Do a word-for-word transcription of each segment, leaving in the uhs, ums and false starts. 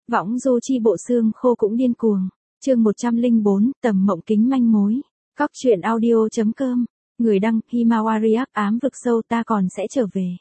Võng du chi bộ xương khô cũng điên cuồng. Chương một trăm lẻ bốn, tầm mộng kính manh mối. Cóc truyện audio.com. Người đăng, Himawariak ám vực sâu ta còn sẽ trở về.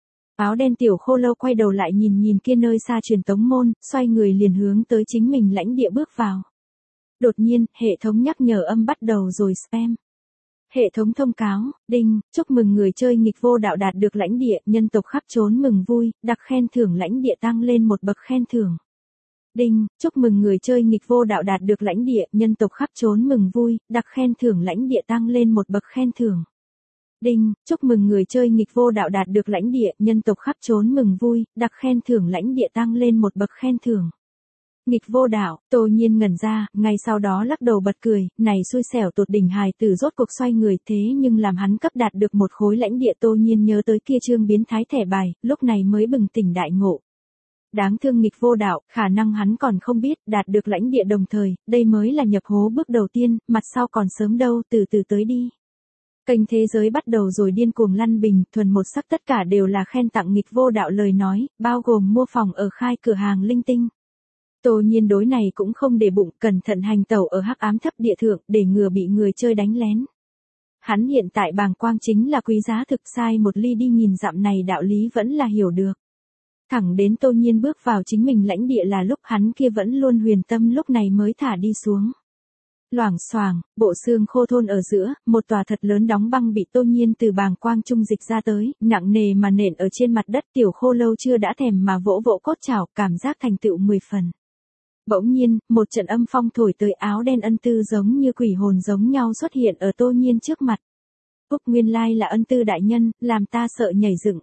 Áo đen tiểu khô lâu quay đầu lại nhìn nhìn kia nơi xa truyền tống môn, xoay người liền hướng tới chính mình lãnh địa bước vào. Đột nhiên, hệ thống nhắc nhở âm bắt đầu rồi spam. Hệ thống thông cáo, đinh, chúc mừng người chơi nghịch vô đạo đạt được lãnh địa, nhân tộc khắp trốn mừng vui, đặc khen thưởng lãnh địa tăng lên một bậc khen thưởng. Đinh, chúc mừng người chơi nghịch vô đạo đạt được lãnh địa, nhân tộc khắp trốn mừng vui, đặc khen thưởng lãnh địa tăng lên một bậc khen thưởng. Đinh, chúc mừng người chơi nghịch vô đạo đạt được lãnh địa, nhân tộc khắp trốn mừng vui, đặc khen thưởng lãnh địa tăng lên một bậc khen thưởng. Nghịch vô đạo, Tô Nhiên ngẩn ra, ngay sau đó lắc đầu bật cười, này xui xẻo tột đỉnh hài tử rốt cuộc xoay người thế nhưng làm hắn cấp đạt được một khối lãnh địa. Tô Nhiên nhớ tới kia trương biến thái thẻ bài, lúc này mới bừng tỉnh đại ngộ. Đáng thương nghịch vô đạo, khả năng hắn còn không biết, đạt được lãnh địa đồng thời, đây mới là nhập hố bước đầu tiên, mặt sau còn sớm đâu, từ từ tới đi. Kênh thế giới bắt đầu rồi điên cuồng lăn bình, thuần một sắc tất cả đều là khen tặng nghịch vô đạo lời nói, bao gồm mua phòng ở khai cửa hàng linh tinh. Tô Nhiên đối này cũng không để bụng, cẩn thận hành tẩu ở hắc ám thấp địa thượng, để ngừa bị người chơi đánh lén. Hắn hiện tại bàng quang chính là quý giá thực, sai một ly đi nghìn dặm này đạo lý vẫn là hiểu được. Thẳng đến Tô Nhiên bước vào chính mình lãnh địa là lúc hắn kia vẫn luôn huyền tâm lúc này mới thả đi xuống. Loảng xoảng, bộ xương khô thôn ở giữa, một tòa thật lớn đóng băng bị Tô Nhiên từ bàng quang trung dịch ra tới, nặng nề mà nện ở trên mặt đất. Tiểu khô lâu chưa đã thèm mà vỗ vỗ cốt chảo, cảm giác thành tựu mười phần. Bỗng nhiên, một trận âm phong thổi tới, áo đen ân tư giống như quỷ hồn giống nhau xuất hiện ở Tô Nhiên trước mặt. Úc nguyên lai là ân tư đại nhân, làm ta sợ nhảy dựng.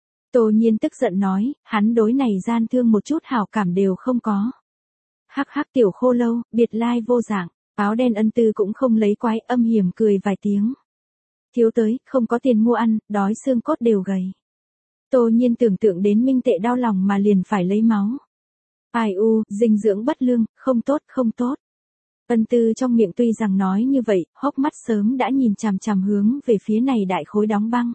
Tô Nhiên tức giận nói, hắn đối này gian thương một chút hảo cảm đều không có. Hắc hắc tiểu khô lâu, biệt lai vô dạng, áo đen ân tư cũng không lấy quái, âm hiểm cười vài tiếng. Thiếu tới, không có tiền mua ăn, đói xương cốt đều gầy. Tô Nhiên tưởng tượng đến minh tệ đau lòng mà liền phải lấy máu. Ai u, dinh dưỡng bất lương, không tốt không tốt. Ân tư trong miệng tuy rằng nói như vậy, hốc mắt sớm đã nhìn chằm chằm hướng về phía này đại khối đóng băng.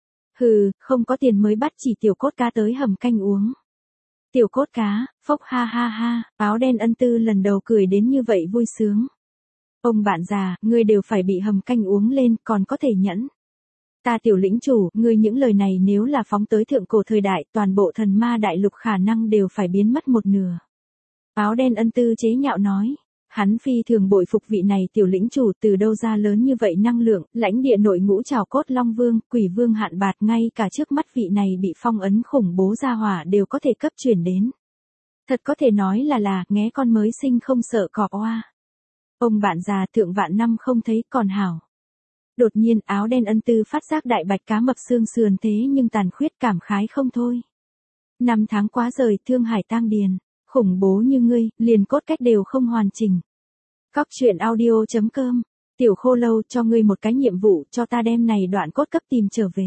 Hừ, không có tiền mới bắt chỉ tiểu cốt cá tới hầm canh uống. Tiểu cốt cá, phốc ha ha ha, áo đen ân tư lần đầu cười đến như vậy vui sướng. Ông bạn già, ngươi đều phải bị hầm canh uống lên, còn có thể nhẫn. Ta tiểu lĩnh chủ, ngươi những lời này nếu là phóng tới thượng cổ thời đại, toàn bộ thần ma đại lục khả năng đều phải biến mất một nửa. Áo đen ân tư chế nhạo nói. Hắn phi thường bội phục vị này tiểu lĩnh chủ, từ đâu ra lớn như vậy năng lượng, lãnh địa nội ngũ trảo cốt long vương, quỷ vương hạn bạt, ngay cả trước mắt vị này bị phong ấn khủng bố gia hỏa đều có thể cấp chuyển đến. Thật có thể nói là là, nghé con mới sinh không sợ cọp oa. Ông bạn già thượng vạn năm không thấy còn hảo. Đột nhiên áo đen ân tư phát giác đại bạch cá mập xương sườn thế nhưng tàn khuyết, cảm khái không thôi. Năm tháng quá rời, thương hải tang điền. Khủng bố như ngươi, liền cốt cách đều không hoàn chỉnh. Cóc truyện audio.com. Tiểu khô lâu, cho ngươi một cái nhiệm vụ, cho ta đem này đoạn cốt cấp tìm trở về.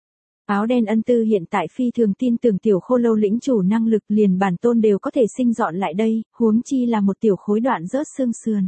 Áo đen ân tư hiện tại phi thường tin tưởng tiểu khô lâu lĩnh chủ năng lực, liền bản tôn đều có thể sinh dọn lại đây, huống chi là một tiểu khối đoạn rớt xương sườn.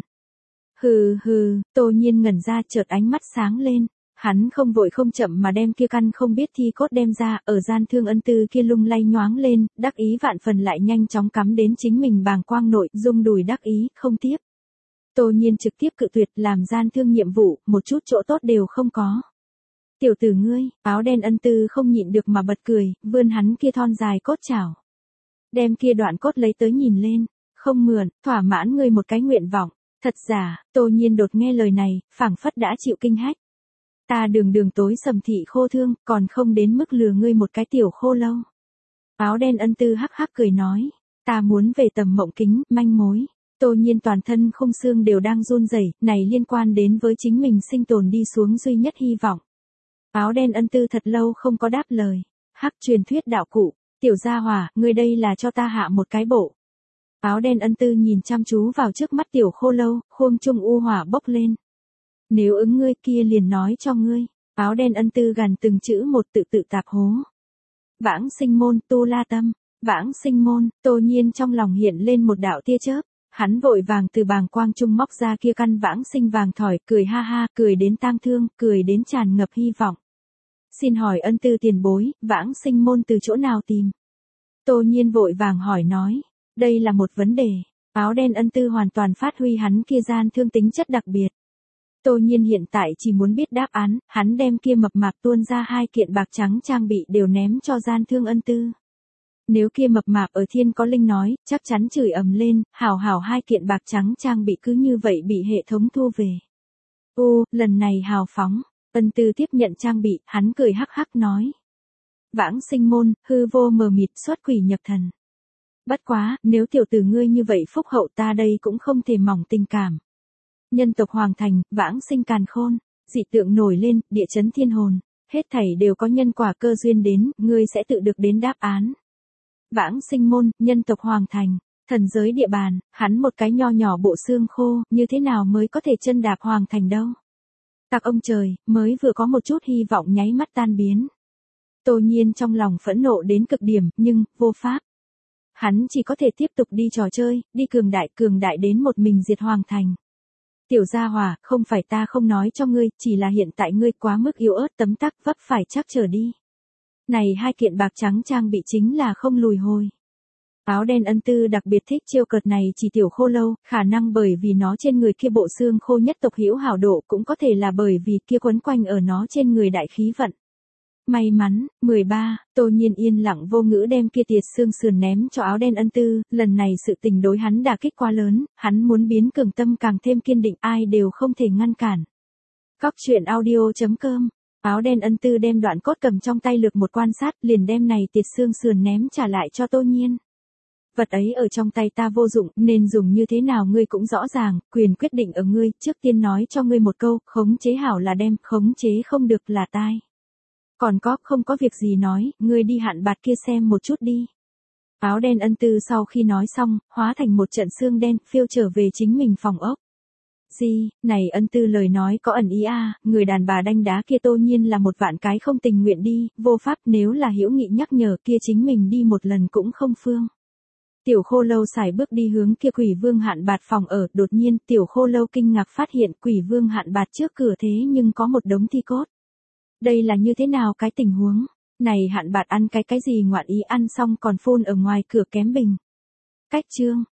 Hừ hừ, Tô Nhiên ngẩn ra, chợt ánh mắt sáng lên. Hắn không vội không chậm mà đem kia căn không biết thi cốt đem ra, ở gian thương ân tư kia lung lay nhoáng lên, đắc ý vạn phần lại nhanh chóng cắm đến chính mình bàng quang nội, rung đùi đắc ý, không tiếp. Tô Nhiên trực tiếp cự tuyệt, làm gian thương nhiệm vụ, một chút chỗ tốt đều không có. Tiểu tử ngươi, áo đen ân tư không nhịn được mà bật cười, vươn hắn kia thon dài cốt chảo. Đem kia đoạn cốt lấy tới nhìn lên, không mượn, thỏa mãn ngươi một cái nguyện vọng. Thật giả, Tô Nhiên đột nghe lời này, phảng phất đã chịu kinh hách. Ta đường đường tối sầm thị khô thương, còn không đến mức lừa ngươi một cái tiểu khô lâu. Áo đen ân tư hắc hắc cười nói, ta muốn về tầm mộng kính, manh mối. Tô Nhiên toàn thân không xương đều đang run rẩy, này liên quan đến với chính mình sinh tồn đi xuống duy nhất hy vọng. Áo đen ân tư thật lâu không có đáp lời. Hắc truyền thuyết đạo cụ, tiểu gia hỏa, ngươi đây là cho ta hạ một cái bộ. Áo đen ân tư nhìn chăm chú vào trước mắt tiểu khô lâu, khuôn trung u hỏa bốc lên. Nếu ứng ngươi kia liền nói cho ngươi. Áo đen ân tư gằn từng chữ một, tự tự tạp hố. Vãng sinh môn, tu la tâm. Vãng sinh môn, Tô Nhiên trong lòng hiện lên một đạo tia chớp. Hắn vội vàng từ bàng quang trung móc ra kia căn vãng sinh vàng thỏi, cười ha ha, cười đến tang thương, cười đến tràn ngập hy vọng. Xin hỏi ân tư tiền bối, vãng sinh môn từ chỗ nào tìm? Tô Nhiên vội vàng hỏi nói. Đây là một vấn đề. Áo đen ân tư hoàn toàn phát huy hắn kia gian thương tính chất đặc biệt. Tô Nhiên hiện tại chỉ muốn biết đáp án, hắn đem kia mập mạp tuôn ra hai kiện bạc trắng trang bị đều ném cho gian thương ân tư. Nếu kia mập mạp ở thiên có linh nói, chắc chắn chửi ầm lên, hảo hảo hai kiện bạc trắng trang bị cứ như vậy bị hệ thống thu về. Ô, lần này hào phóng, ân tư tiếp nhận trang bị, hắn cười hắc hắc nói. Vãng sinh môn, hư vô mờ mịt, xuất quỷ nhập thần. Bất quá, nếu tiểu tử ngươi như vậy phúc hậu ta đây cũng không thể mỏng tình cảm. Nhân tộc hoàng thành, vãng sinh càn khôn, dị tượng nổi lên, địa chấn thiên hồn, hết thảy đều có nhân quả cơ duyên đến, ngươi sẽ tự được đến đáp án. Vãng sinh môn, nhân tộc hoàng thành, thần giới địa bàn, hắn một cái nho nhỏ bộ xương khô, như thế nào mới có thể chân đạp hoàng thành đâu. Tặc ông trời, mới vừa có một chút hy vọng nháy mắt tan biến. Tô Nhiên trong lòng phẫn nộ đến cực điểm, nhưng, vô pháp. Hắn chỉ có thể tiếp tục đi trò chơi, đi cường đại cường đại đến một mình diệt hoàng thành. Tiểu gia hỏa, không phải ta không nói cho ngươi, chỉ là hiện tại ngươi quá mức yếu ớt tấm tắc vấp phải chắc trở đi. Này hai kiện bạc trắng trang bị chính là không lùi hồi. Áo đen ân tư đặc biệt thích trêu cợt này chỉ tiểu khô lâu, khả năng bởi vì nó trên người kia bộ xương khô nhất tộc hữu hảo độ cũng có thể là bởi vì kia quấn quanh ở nó trên người đại khí vận. May mắn, mười ba, Tô Nhiên yên lặng vô ngữ đem kia tiệt xương sườn ném cho áo đen ân tư, lần này sự tình đối hắn đả kích quá lớn, hắn muốn biến cường tâm càng thêm kiên định ai đều không thể ngăn cản. Cóc truyện audio chấm com, áo đen ân tư đem đoạn cốt cầm trong tay lược một quan sát liền đem này tiệt xương sườn ném trả lại cho Tô Nhiên. Vật ấy ở trong tay ta vô dụng, nên dùng như thế nào ngươi cũng rõ ràng, quyền quyết định ở ngươi, trước tiên nói cho ngươi một câu, khống chế hảo là đem, khống chế không được là tai. Còn có, không có việc gì nói, ngươi đi hạn bạt kia xem một chút đi. Áo đen ân tư sau khi nói xong, hóa thành một trận xương đen, phiêu trở về chính mình phòng ốc. Gì, này ân tư lời nói có ẩn ý a, người đàn bà đanh đá kia Tô Nhiên là một vạn cái không tình nguyện đi, vô pháp nếu là hữu nghị nhắc nhở kia chính mình đi một lần cũng không phương. Tiểu khô lâu xài bước đi hướng kia quỷ vương hạn bạt phòng ở, đột nhiên tiểu khô lâu kinh ngạc phát hiện quỷ vương hạn bạt trước cửa thế nhưng có một đống thi cốt. Đây là như thế nào cái tình huống? Này hạn bạt ăn cái cái gì ngoạn ý ăn xong còn phun ở ngoài cửa kém bình. Cách chương.